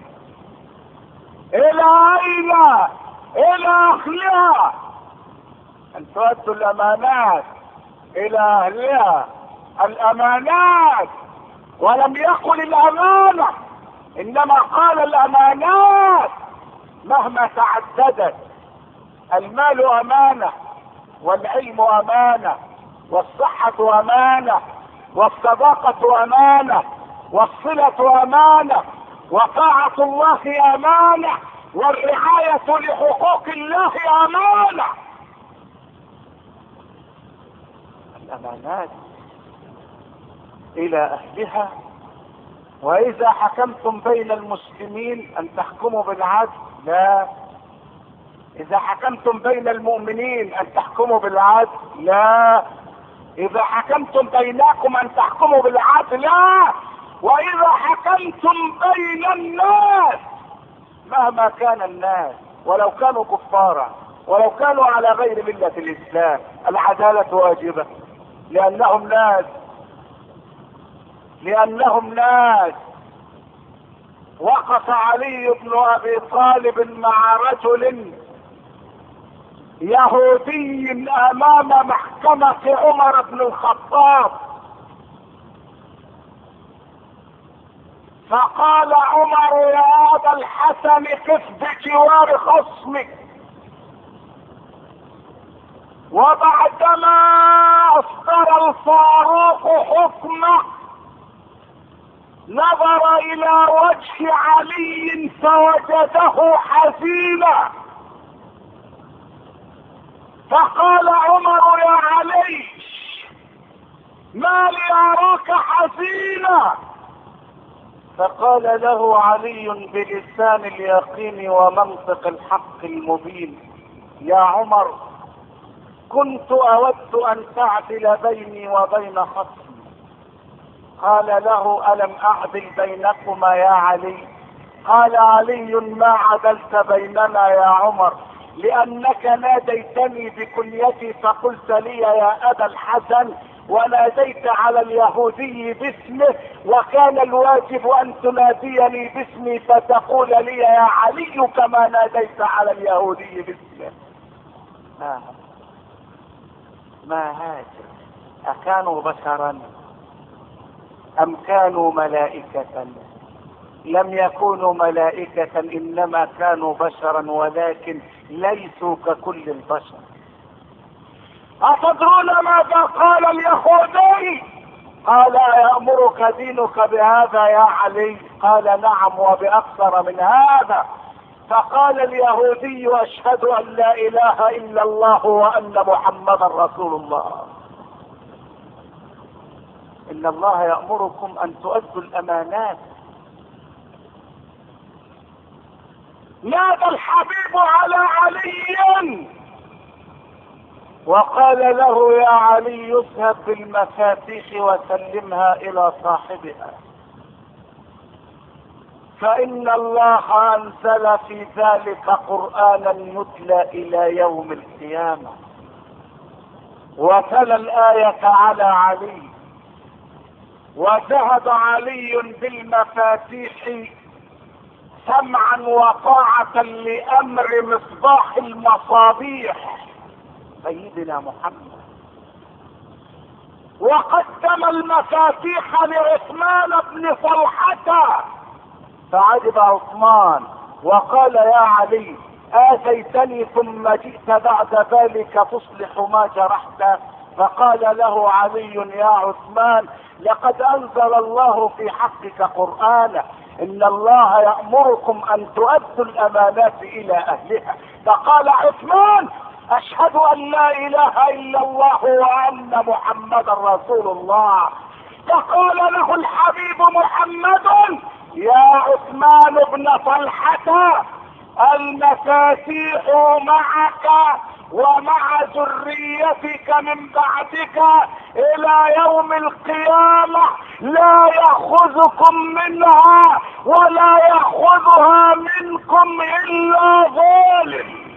الى اين؟ الى اهلها. ان تؤدوا الامانات الى اهلها، الامانات، ولم يقل الامانة انما قال الامانات مهما تعددت. المال امانة، والعلم امانة، والصحة امانة، والصداقة امانة، والصلة امانة، وطاعة الله امانة، والرعاية لحقوق الله امانة. الامانات الى اهلها. واذا حكمتم بين المسلمين ان تحكموا بالعدل، لا. اذا حكمتم بين المؤمنين ان تحكموا بالعدل، لا. اذا حكمتم بينكم ان تحكموا بالعدل، لا. واذا حكمتم بين الناس مهما كان الناس ولو كانوا كفارا ولو كانوا على غير ملة الاسلام، العدالة واجبة لانهم ناس، لانهم ناس. وقف علي بن ابي طالب مع رجل يهودي امام محكمة عمر بن الخطاب، فقال عمر يا ابا الحسن قف بجوار خصمك. وبعدما اصدر الفاروق حكمه نظر الى وجه علي فوجده حزينا، فقال عمر يا علي ما لي اراك حزينا؟ فقال له علي بلسان اليقين ومنطق الحق المبين يا عمر كنت اود ان تعدل بيني وبين خصمي. قال له الم اعدل بينكما يا علي؟ قال علي ما عدلت بيننا يا عمر لانك ناديتني بكنيتي فقلت لي يا ابا الحسن وناديت على اليهودي باسمه، وكان الواجب ان تناديني باسمي فتقول لي يا علي كما ناديت على اليهودي باسمه. ما هذا؟ اكانوا بشرا ام كانوا ملائكة؟ لم يكونوا ملائكة انما كانوا بشرا ولكن ليسوا ككل البشر. أتدرون ماذا قال اليهودي؟ قال يأمرك دينك بهذا يا علي؟ قال نعم وبأكثر من هذا. فقال اليهودي أشهد أن لا إله إلا الله وأن محمدا رسول الله. إن الله يأمركم أن تؤدوا الأمانات. نادى الحبيب على علي وقال له يا علي اذهب بالمفاتيح وسلمها الى صاحبها، فان الله انزل في ذلك قرانا يتلى الى يوم القيامة. وتلا الآية على علي، وذهب علي بالمفاتيح سمعا وطاعة لامر مصباح المصابيح سيدنا محمد، وقدم المفاتيح لعثمان بن طلحة. فعجب عثمان وقال يا علي آتيتني ثم جئت بعد ذلك تصلح ما جرحت؟ فقال له علي يا عثمان لقد انزل الله في حقك قرآنا ان الله يأمركم ان تؤدوا الامانات الى اهلها. فقال عثمان اشهد ان لا اله الا الله وان محمدا رسول الله. فقال له الحبيب محمد يا عثمان بن طلحة المفاتيح معك ومع ذريتك من بعدك الى يوم القيامة، لا يأخذكم منها ولا يأخذها منكم الا ظالم.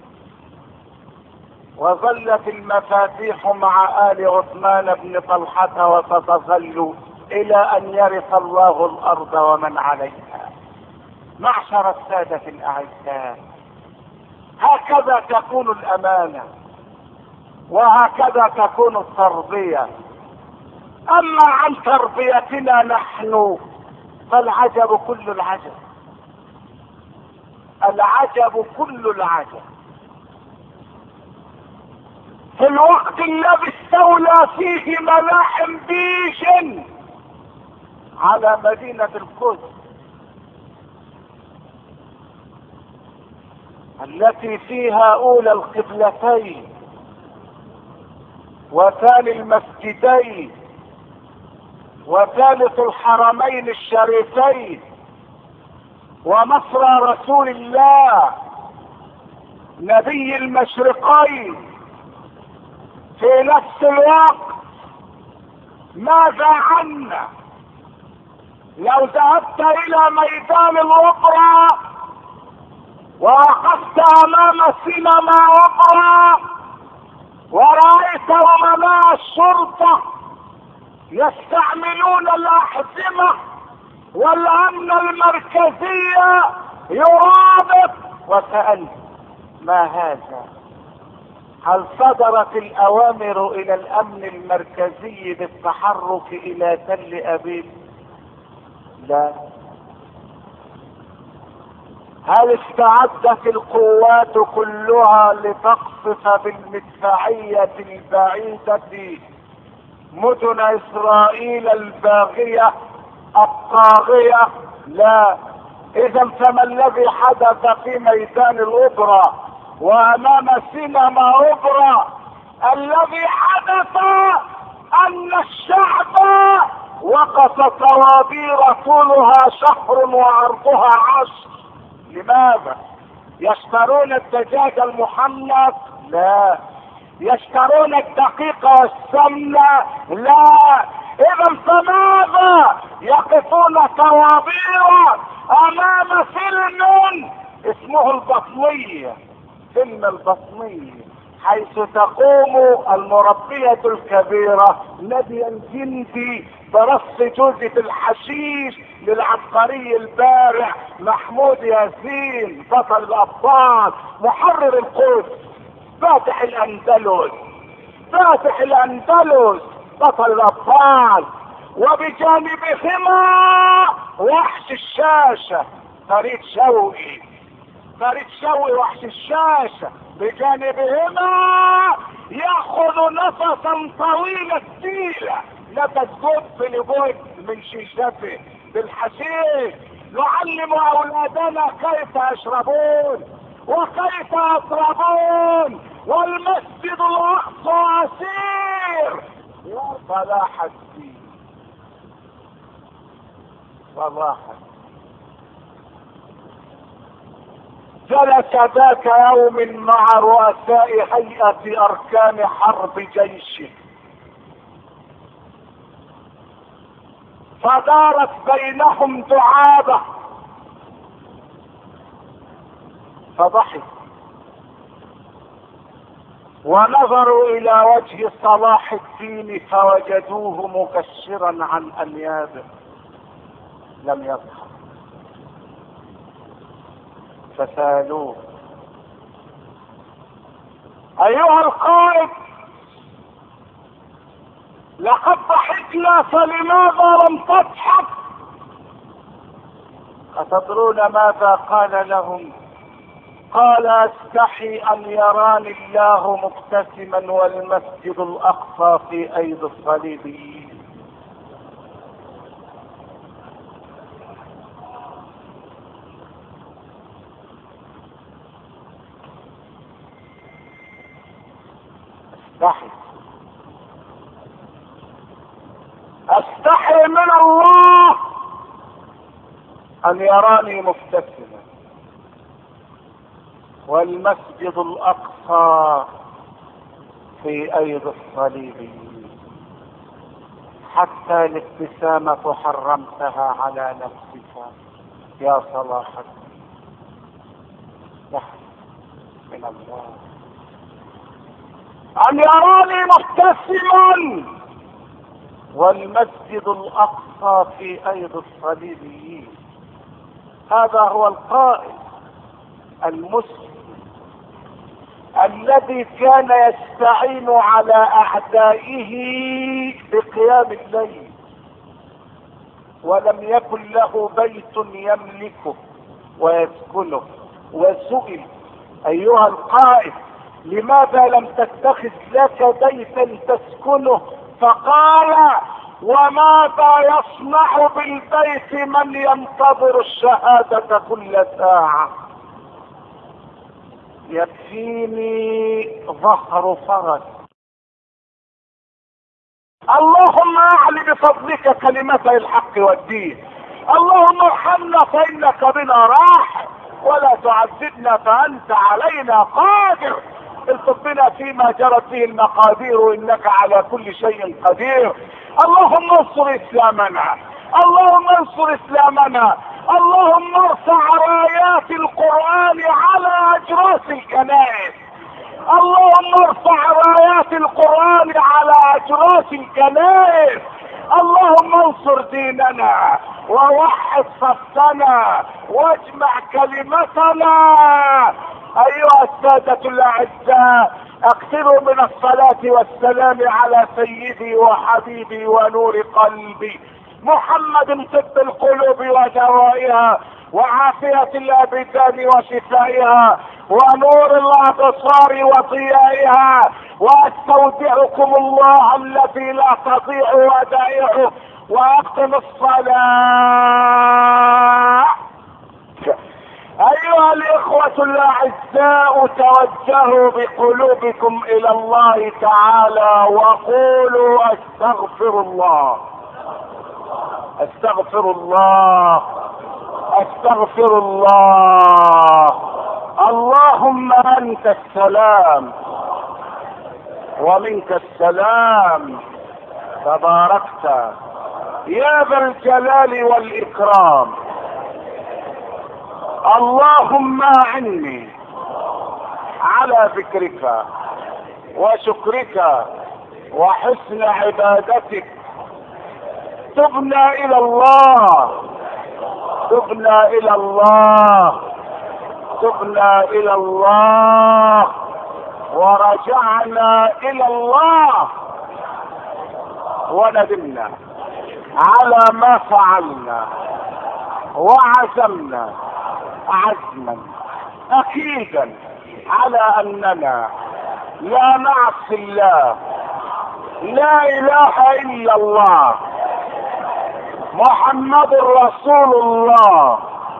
وظلت المفاتيح مع آل عثمان بن طلحة وتتظل الى ان يرث الله الارض ومن عليها. معشر السادة الاعزاء، هكذا تكون الامانة وهكذا تكون التربية. اما عن تربيتنا نحن فالعجب كل العجب، العجب كل العجب. في الوقت الذي استولى فيه ملاحم بيش على مدينة القدس التي فيها اولى القبلتين وثاني المسجدين وثالث الحرمين الشريفين ومصرى رسول الله نبي المشرقين، في نفس الوقت ماذا عنا لو ذهبت الى ميدان الاوبرا ووقفت امام سينما اوبرا ورأيت امناء الشرطة يستعملون الاحزمة والامن المركزية يرابط، وسألت ما هذا؟ هل صدرت الاوامر الى الامن المركزي بالتحرك الى تل ابيب؟ لا. هل استعدت القوات كلها لتقصف بالمدفعية البعيدة مدن اسرائيل الباغية الطاغية؟ لا. اذا فما الذي حدث في ميدان الاوبرا وامام سينما اوبرا؟ الذي حدث ان الشعب وقف طوابير طولها شهر وعرضها 10. لماذا؟ يشترون الدجاج المحمص؟ لا. يشترون الدقيق والسمنة؟ لا. اذا فماذا يقفون طوابير امام فيلم اسمه البطنية؟ فيلم البطنية، حيث تقوم المربية الكبيرة نادية الجندي برص جوزة الحشيش للعبقري البارع محمود ياسين بطل الابطال محرر القدس فاتح الاندلس، فاتح الاندلس بطل الابطال، وبجانبهما وحش الشاشة فريد شوقي، فريد شوقي وحش الشاشة بجانبهما ياخذ نفسا طويلا التيلة نفس جب لجب من شيشته بالحشيش. نعلم اولادنا كيف يشربون وكيف يضربون، والمسجد الاقصى اسير. يا صلاح الدين، صلاح الدين. جلس ذاك يوم مع رؤساء هيئة اركان حرب جيشه، فدارت بينهم دعابة، فضحك ونظروا الى وجه صلاح الدين فوجدوه مكشرا عن انيابه، لم يضحك. فسالوه: ايها القائد، لقد ضحكنا فلماذا لم تضحك؟ أتدرون ماذا قال لهم؟ قال: استحي ان يراني الله مبتسما والمسجد الاقصى في ايدي الصليبيين. استحي، استحي من الله ان يراني مبتسما والمسجد الاقصى في ايدي الصليبيين. حتى الابتسامة حرمتها على نفسك يا صلاح الدين. نحن من الله ان يراني مبتسما والمسجد الاقصى في ايدي الصليبيين. هذا هو القائد المسلم الذي كان يستعين على اعدائه بقيام الليل، ولم يكن له بيت يملكه ويسكنه. وسئل: ايها القائد، لماذا لم تتخذ لك بيتا تسكنه؟ فقال: وماذا يصنع بالبيت من ينتظر الشهادة كل ساعة؟ يكفيني ظهر فرس. اللهم اعل بفضلك كلمتي الحق والدين. اللهم ارحمنا فانك بنا راحم، ولا تعذبنا فانت علينا قادر. الطف بنا فيما جرت به المقادير، انك على كل شيء قدير. اللهم انصر اسلامنا، اللهم انصر اسلامنا، اللهم ارفع رايات القرآن على اجراس الكنائس، اللهم ارفع رايات القرآن على اجراس الكنائس. اللهم انصر ديننا ووحد صفنا واجمع كلمتنا ايها السادة الاعزاء، اكثروا من الصلاة والسلام على سيدي وحبيبي ونور قلبي محمد، طب القلوب ودوائها، وعافية الابدان وشفائها، ونور الابصار وضيائها. واستودعكم الله الذي لا تضيع ودائعه، واقم الصلاة. ايها الاخوة الاعزاء، توجهوا بقلوبكم الى الله تعالى وقولوا استغفر الله، استغفر الله، استغفر الله. اللهم انت السلام ومنك السلام، تباركت يا ذا الجلال والاكرام. اللهم اعني على ذكرك وشكرك وحسن عبادتك. تبنا الى الله، تبنا الى الله، تبنا الى الله، ورجعنا الى الله، وندمنا على ما فعلنا، وعزمنا عزما اكيدا على اننا لا نعصي الله. لا اله الا الله، محمد رسول الله،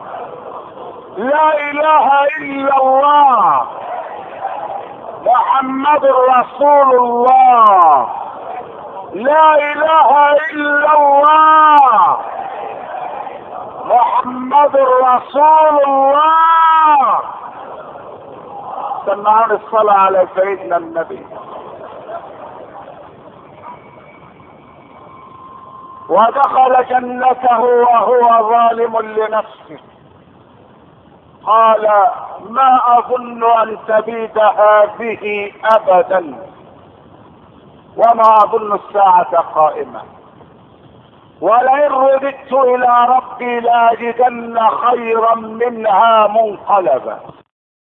لا اله الا الله، محمد رسول الله، لا اله الا الله، محمد رسول الله. سمعون الصلاة على سيدنا النبي. ودخل جنته وهو ظالم لنفسه، قال ما اظن ان تبيد هذه ابدا، وما اظن الساعة قائمة، ولئن رددت الى ربي لاجدن خيرا منها منقلبا.